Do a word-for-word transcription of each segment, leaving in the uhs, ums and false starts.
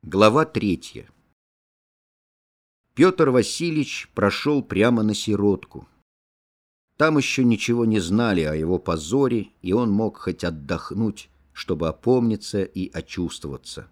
Глава третья. Петр Васильевич прошел прямо на сиротку. Там еще ничего не знали о его позоре, и он мог хоть отдохнуть, чтобы опомниться и очувствоваться.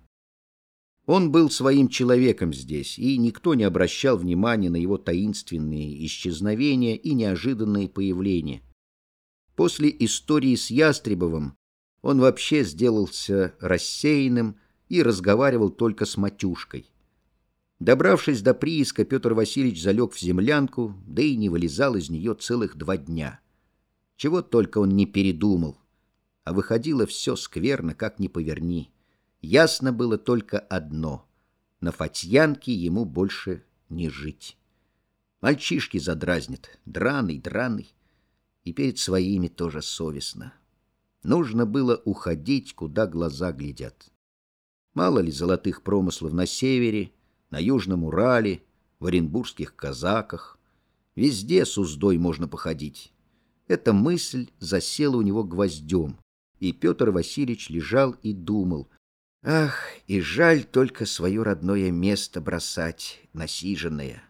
Он был своим человеком здесь, и никто не обращал внимания на его таинственные исчезновения и неожиданные появления. После истории с Ястребовым он вообще сделался рассеянным и разговаривал только с Матюшкой. Добравшись до прииска, Петр Васильевич залег в землянку, да и не вылезал из нее целых два дня. Чего только он не передумал, а выходило все скверно, как ни поверни. Ясно было только одно — на Фатьянке ему больше не жить. Мальчишки задразнят, драный, драный, и перед своими тоже совестно. Нужно было уходить, куда глаза глядят. Мало ли золотых промыслов на севере, на Южном Урале, в оренбургских казаках. Везде с уздой можно походить. Эта мысль засела у него гвоздем, и Петр Васильевич лежал и думал: ах, и жаль только свое родное место бросать, насиженное.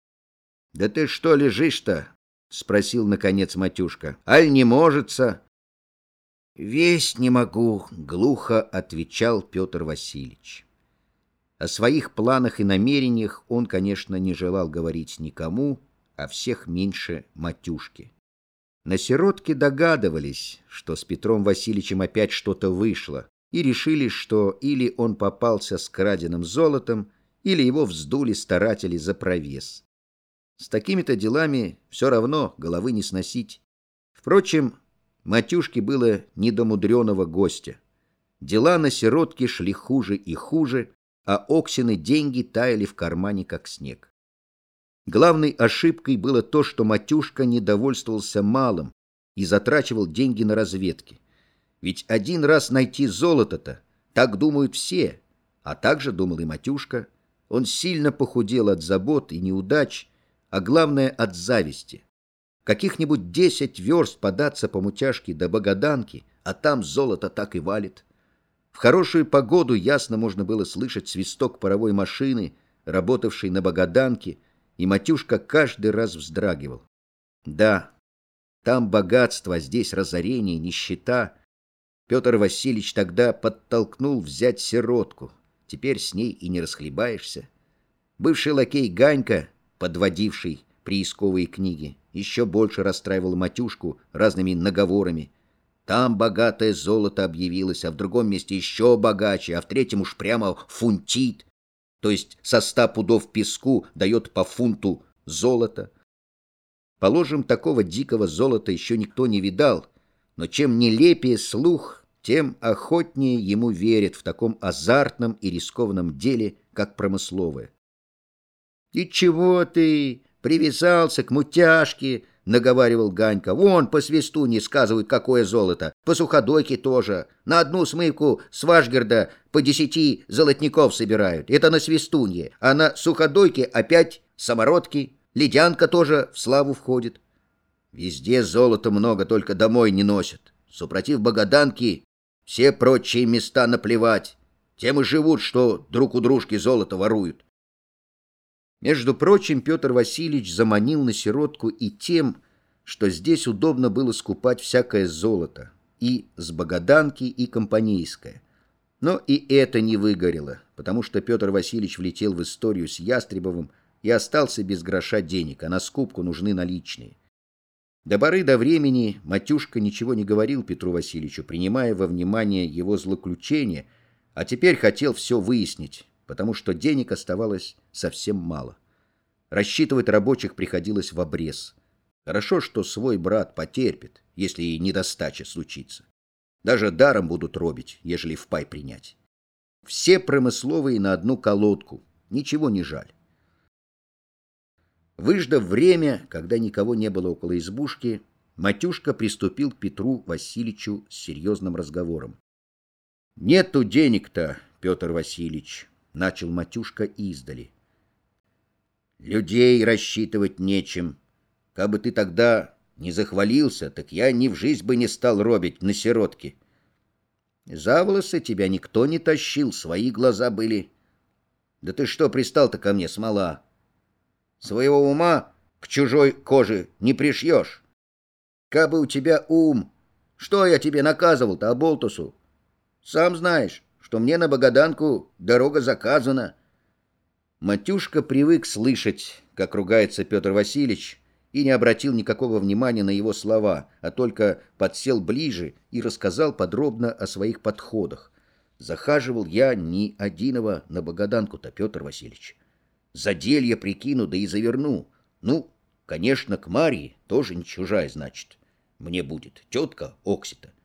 — Да ты что лежишь-то? — спросил наконец Матюшка. — Аль не можется? — Весь не могу, — глухо отвечал Петр Васильевич. О своих планах и намерениях он, конечно, не желал говорить никому, а всех меньше Матюшке. На сиротке догадывались, что с Петром Васильевичем опять что-то вышло, и решили, что или он попался с краденым золотом, или его вздули старатели за провес. С такими-то делами все равно головы не сносить. Впрочем, Матюшке было не до мудреного гостя. Дела на сиротке шли хуже и хуже, а Оксины деньги таяли в кармане, как снег. Главной ошибкой было то, что Матюшка не довольствовался малым и затрачивал деньги на разведки. Ведь один раз найти золото-то, так думают все, а так же думал и Матюшка. Он сильно похудел от забот и неудач, а главное от зависти. Каких-нибудь десять верст податься по Мутяжке до Богаданки, а там золото так и валит. В хорошую погоду ясно можно было слышать свисток паровой машины, работавшей на Богаданке, и Матюшка каждый раз вздрагивал. Да, там богатство, а здесь разорение, нищета. Петр Васильевич тогда подтолкнул взять сиротку. Теперь с ней и не расхлебаешься. Бывший лакей Ганька, подводивший приисковые книги, еще больше расстраивал Матюшку разными наговорами. Там богатое золото объявилось, а в другом месте еще богаче, а в третьем уж прямо фунтит, то есть со ста пудов песку дает по фунту золота. Положим, такого дикого золота еще никто не видал, но чем нелепее слух, тем охотнее ему верят в таком азартном и рискованном деле, как промысловое. — И чего ты привязался к Мутяжке? — наговаривал Ганька. — Вон по свисту не сказывают, какое золото. По суходойке тоже. На одну смывку с Вашгерда по десяти золотников собирают. Это на свистунье. А на суходойке опять самородки. Ледянка тоже в славу входит. Везде золота много, только домой не носят. Супротив Богаданки все прочие места наплевать. Тем и живут, что друг у дружки золото воруют. Между прочим, Петр Васильевич заманил на сиротку и тем, что здесь удобно было скупать всякое золото, и с Богаданки, и компанейское. Но и это не выгорело, потому что Петр Васильевич влетел в историю с Ястребовым и остался без гроша денег, а на скупку нужны наличные. До поры до времени Матюшка ничего не говорил Петру Васильевичу, принимая во внимание его злоключения, а теперь хотел все выяснить, потому что денег оставалось совсем мало. Рассчитывать рабочих приходилось вобрез. Хорошо, что свой брат потерпит, если и недостача случится. Даже даром будут робить, ежели в пай принять. Все промысловые на одну колодку, ничего не жаль. Выждав время, когда никого не было около избушки, Матюшка приступил к Петру Васильевичу с серьезным разговором. — Нету денег-то, Петр Васильевич, — начал Матюшка издали. — Людей рассчитывать нечем. Кабы ты тогда не захвалился, так я ни в жизнь бы не стал робить на сиротке. За волосы тебя никто не тащил, свои глаза были. Да ты что пристал-то ко мне, смола? Своего ума к чужой коже не пришьешь. Кабы у тебя ум, что я тебе наказывал-то, оболтусу? Сам знаешь, что мне на Богоданку дорога заказана. Матюшка привык слышать, как ругается Петр Васильевич, и не обратил никакого внимания на его слова, а только подсел ближе и рассказал подробно о своих подходах. Захаживал я не одиного на Богоданку-то, Петр Васильевич. Заделье прикину, да и заверну. Ну, конечно, к Марии тоже не чужая, значит. Мне будет тетка Оксита.